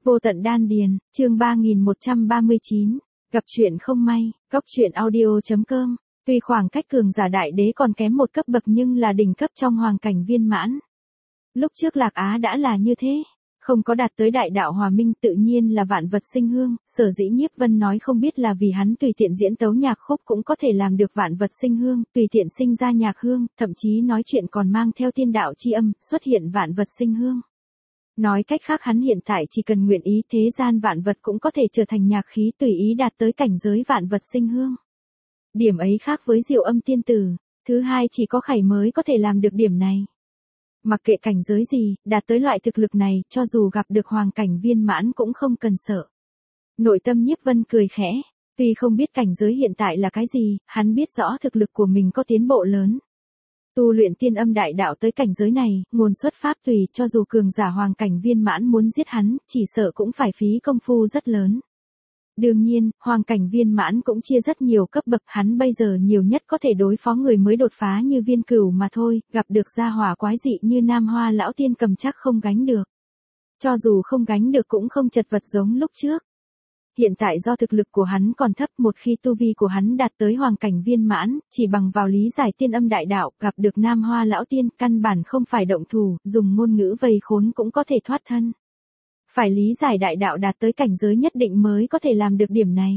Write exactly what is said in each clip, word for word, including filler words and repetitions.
Vô tận đan điền, chương ba nghìn một trăm ba mươi chín, gặp chuyện không may, góc truyện audio.com. Tuy khoảng cách cường giả đại đế còn kém một cấp bậc nhưng là đỉnh cấp trong hoàng cảnh viên mãn. Lúc trước Lạc Á đã là như thế, không có đạt tới đại đạo hòa minh tự nhiên là vạn vật sinh hương, sở dĩ Nhiếp Vân nói không biết là vì hắn tùy tiện diễn tấu nhạc khúc cũng có thể làm được vạn vật sinh hương, tùy tiện sinh ra nhạc hương, thậm chí nói chuyện còn mang theo tiên đạo chi âm, xuất hiện vạn vật sinh hương. Nói cách khác hắn hiện tại chỉ cần nguyện ý thế gian vạn vật cũng có thể trở thành nhạc khí tùy ý đạt tới cảnh giới vạn vật sinh hương. Điểm ấy khác với Diệu Âm tiên tử, thứ hai chỉ có Khải mới có thể làm được điểm này. Mặc kệ cảnh giới gì, đạt tới loại thực lực này, cho dù gặp được hoàng cảnh viên mãn cũng không cần sợ. Nội tâm Nhiếp Vân cười khẽ, tuy không biết cảnh giới hiện tại là cái gì, hắn biết rõ thực lực của mình có tiến bộ lớn. Tu luyện tiên âm đại đạo tới cảnh giới này, nguồn xuất pháp tùy, cho dù cường giả hoàng cảnh viên mãn muốn giết hắn, chỉ sợ cũng phải phí công phu rất lớn. Đương nhiên, hoàng cảnh viên mãn cũng chia rất nhiều cấp bậc, hắn bây giờ nhiều nhất có thể đối phó người mới đột phá như Viên Cửu mà thôi, gặp được gia hỏa quái dị như Nam Hoa lão tiên cầm chắc không gánh được. Cho dù không gánh được cũng không chật vật giống lúc trước. Hiện tại do thực lực của hắn còn thấp, một khi tu vi của hắn đạt tới hoàng cảnh viên mãn, chỉ bằng vào lý giải tiên âm đại đạo, gặp được Nam Hoa lão tiên, căn bản không phải động thủ, dùng ngôn ngữ vây khốn cũng có thể thoát thân. Phải lý giải đại đạo đạt tới cảnh giới nhất định mới có thể làm được điểm này.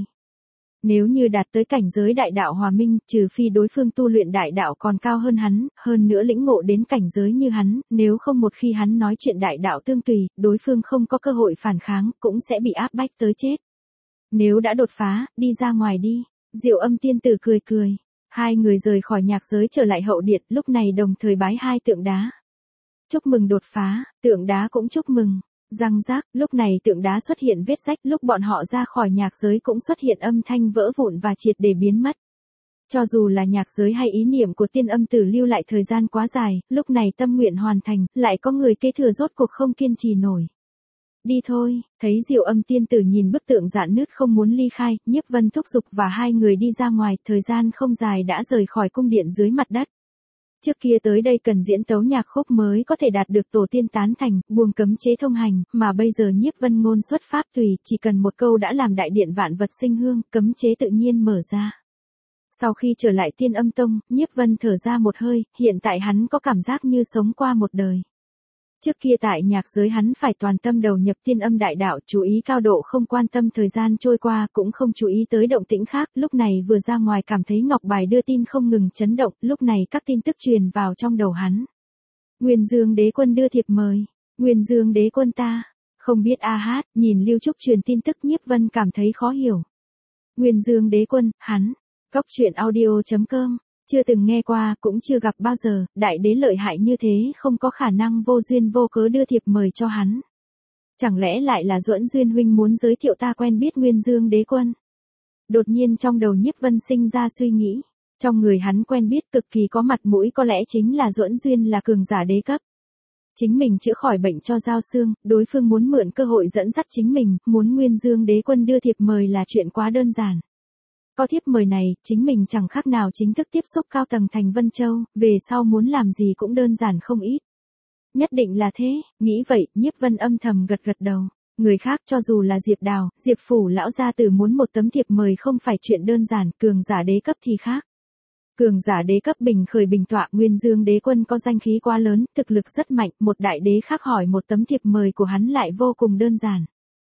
Nếu như đạt tới cảnh giới đại đạo hòa minh, trừ phi đối phương tu luyện đại đạo còn cao hơn hắn, hơn nữa lĩnh ngộ đến cảnh giới như hắn, nếu không một khi hắn nói chuyện đại đạo tương tùy, đối phương không có cơ hội phản kháng, cũng sẽ bị áp bách tới chết. Nếu đã đột phá, đi ra ngoài đi. Diệu Âm tiên tử cười cười. Hai người rời khỏi nhạc giới trở lại hậu điện, lúc này đồng thời bái hai tượng đá. Chúc mừng đột phá, tượng đá cũng chúc mừng. Răng rác, lúc này tượng đá xuất hiện vết rách, lúc bọn họ ra khỏi nhạc giới cũng xuất hiện âm thanh vỡ vụn và triệt để biến mất. Cho dù là nhạc giới hay ý niệm của tiên âm tử lưu lại thời gian quá dài, lúc này tâm nguyện hoàn thành, lại có người kế thừa rốt cuộc không kiên trì nổi. Đi thôi, thấy Diệu Âm tiên tử nhìn bức tượng rạn nứt không muốn ly khai, Nhiếp Vân thúc giục và hai người đi ra ngoài, thời gian không dài đã rời khỏi cung điện dưới mặt đất. Trước kia tới đây cần diễn tấu nhạc khúc mới có thể đạt được tổ tiên tán thành, buông cấm chế thông hành, mà bây giờ Nhiếp Vân ngôn xuất pháp tùy, chỉ cần một câu đã làm đại điện vạn vật sinh hương, cấm chế tự nhiên mở ra. Sau khi trở lại Tiên Âm Tông, Nhiếp Vân thở ra một hơi, hiện tại hắn có cảm giác như sống qua một đời. Trước kia tại nhạc giới hắn phải toàn tâm đầu nhập tiên âm đại đạo, chú ý cao độ không quan tâm thời gian trôi qua, cũng không chú ý tới động tĩnh khác, lúc này vừa ra ngoài cảm thấy ngọc bài đưa tin không ngừng chấn động, lúc này các tin tức truyền vào trong đầu hắn. Nguyên Dương đế quân đưa thiệp mời, Nguyên Dương đế quân ta, không biết a hát, nhìn Lưu Trúc truyền tin tức Nhiếp Vân cảm thấy khó hiểu. Nguyên Dương đế quân, hắn, góc truyện audio.com. Chưa từng nghe qua, cũng chưa gặp bao giờ, đại đế lợi hại như thế không có khả năng vô duyên vô cớ đưa thiệp mời cho hắn. Chẳng lẽ lại là Duẫn Duyên huynh muốn giới thiệu ta quen biết Nguyên Dương đế quân? Đột nhiên trong đầu Nhiếp Vân sinh ra suy nghĩ, trong người hắn quen biết cực kỳ có mặt mũi có lẽ chính là Duẫn Duyên là cường giả đế cấp. Chính mình chữa khỏi bệnh cho Giao Xương, đối phương muốn mượn cơ hội dẫn dắt chính mình, muốn Nguyên Dương đế quân đưa thiệp mời là chuyện quá đơn giản. Có thiếp mời này, chính mình chẳng khác nào chính thức tiếp xúc cao tầng thành Vân Châu, về sau muốn làm gì cũng đơn giản không ít. Nhất định là thế, nghĩ vậy, Nhiếp Vân âm thầm gật gật đầu. Người khác cho dù là Diệp Đào, Diệp Phủ lão gia tử muốn một tấm thiệp mời không phải chuyện đơn giản, cường giả đế cấp thì khác. Cường giả đế cấp bình khởi bình tọa, Nguyên Dương đế quân có danh khí quá lớn, thực lực rất mạnh, một đại đế khác hỏi một tấm thiệp mời của hắn lại vô cùng đơn giản.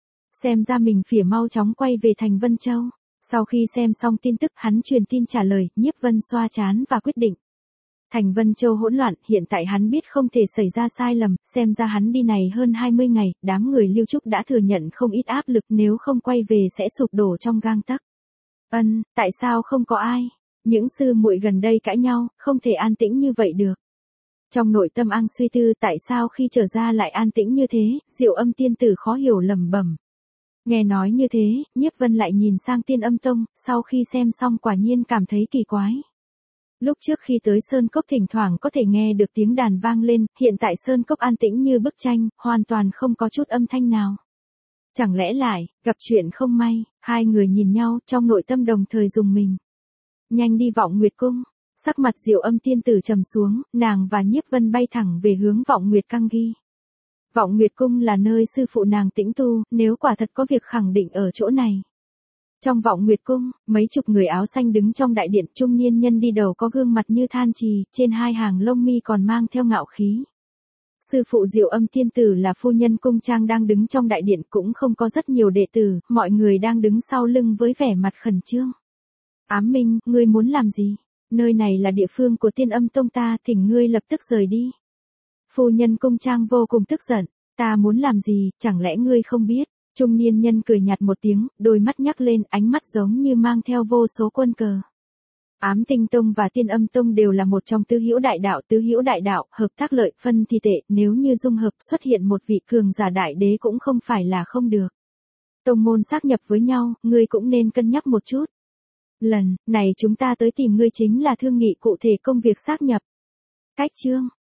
Xem ra mình phỉa mau chóng quay về thành Vân Châu. Sau khi xem xong tin tức hắn truyền tin trả lời, Nhiếp Vân xoa trán và quyết định. Thành Vân Châu hỗn loạn, hiện tại hắn biết không thể xảy ra sai lầm, xem ra hắn đi này hơn hai mươi ngày, đám người Lưu Trúc đã thừa nhận không ít áp lực, nếu không quay về sẽ sụp đổ trong gang tấc. Ân, tại sao không có ai? Những sư muội gần đây cãi nhau, không thể an tĩnh như vậy được. Trong nội tâm Ang suy tư tại sao khi trở ra lại an tĩnh như thế, Diệu Âm tiên tử khó hiểu lẩm bẩm. Nghe nói như thế, Nhiếp Vân lại nhìn sang Tiên Âm Tông, sau khi xem xong quả nhiên cảm thấy kỳ quái. Lúc trước khi tới Sơn Cốc thỉnh thoảng có thể nghe được tiếng đàn vang lên, hiện tại Sơn Cốc an tĩnh như bức tranh, hoàn toàn không có chút âm thanh nào. Chẳng lẽ lại, gặp chuyện không may, hai người nhìn nhau trong nội tâm đồng thời rùng mình. Nhanh đi Vọng Nguyệt Cung, sắc mặt Diệu Âm tiên tử trầm xuống, nàng và Nhiếp Vân bay thẳng về hướng Vọng Nguyệt Căng Ghi. Vọng Nguyệt Cung là nơi sư phụ nàng tĩnh tu, nếu quả thật có việc khẳng định ở chỗ này. Trong Vọng Nguyệt Cung, mấy chục người áo xanh đứng trong đại điện, trung niên nhân đi đầu có gương mặt như than trì, trên hai hàng lông mi còn mang theo ngạo khí. Sư phụ Diệu Âm tiên tử là phu nhân cung trang đang đứng trong đại điện, cũng không có rất nhiều đệ tử, mọi người đang đứng sau lưng với vẻ mặt khẩn trương. Ám Minh, ngươi muốn làm gì? Nơi này là địa phương của Tiên Âm Tông ta, thỉnh ngươi lập tức rời đi. Phu nhân cung trang vô cùng tức giận, ta muốn làm gì, chẳng lẽ ngươi không biết? Trung niên nhân cười nhạt một tiếng, đôi mắt nhắc lên, ánh mắt giống như mang theo vô số quân cờ. Ám Tinh Tông và Tiên Âm Tông đều là một trong tứ hữu đại đạo, tứ hữu đại đạo, hợp tác lợi phân thì tệ, nếu như dung hợp xuất hiện một vị cường giả đại đế cũng không phải là không được. Tông môn xác nhập với nhau, ngươi cũng nên cân nhắc một chút. Lần này chúng ta tới tìm ngươi chính là thương nghị cụ thể công việc xác nhập. Cách chương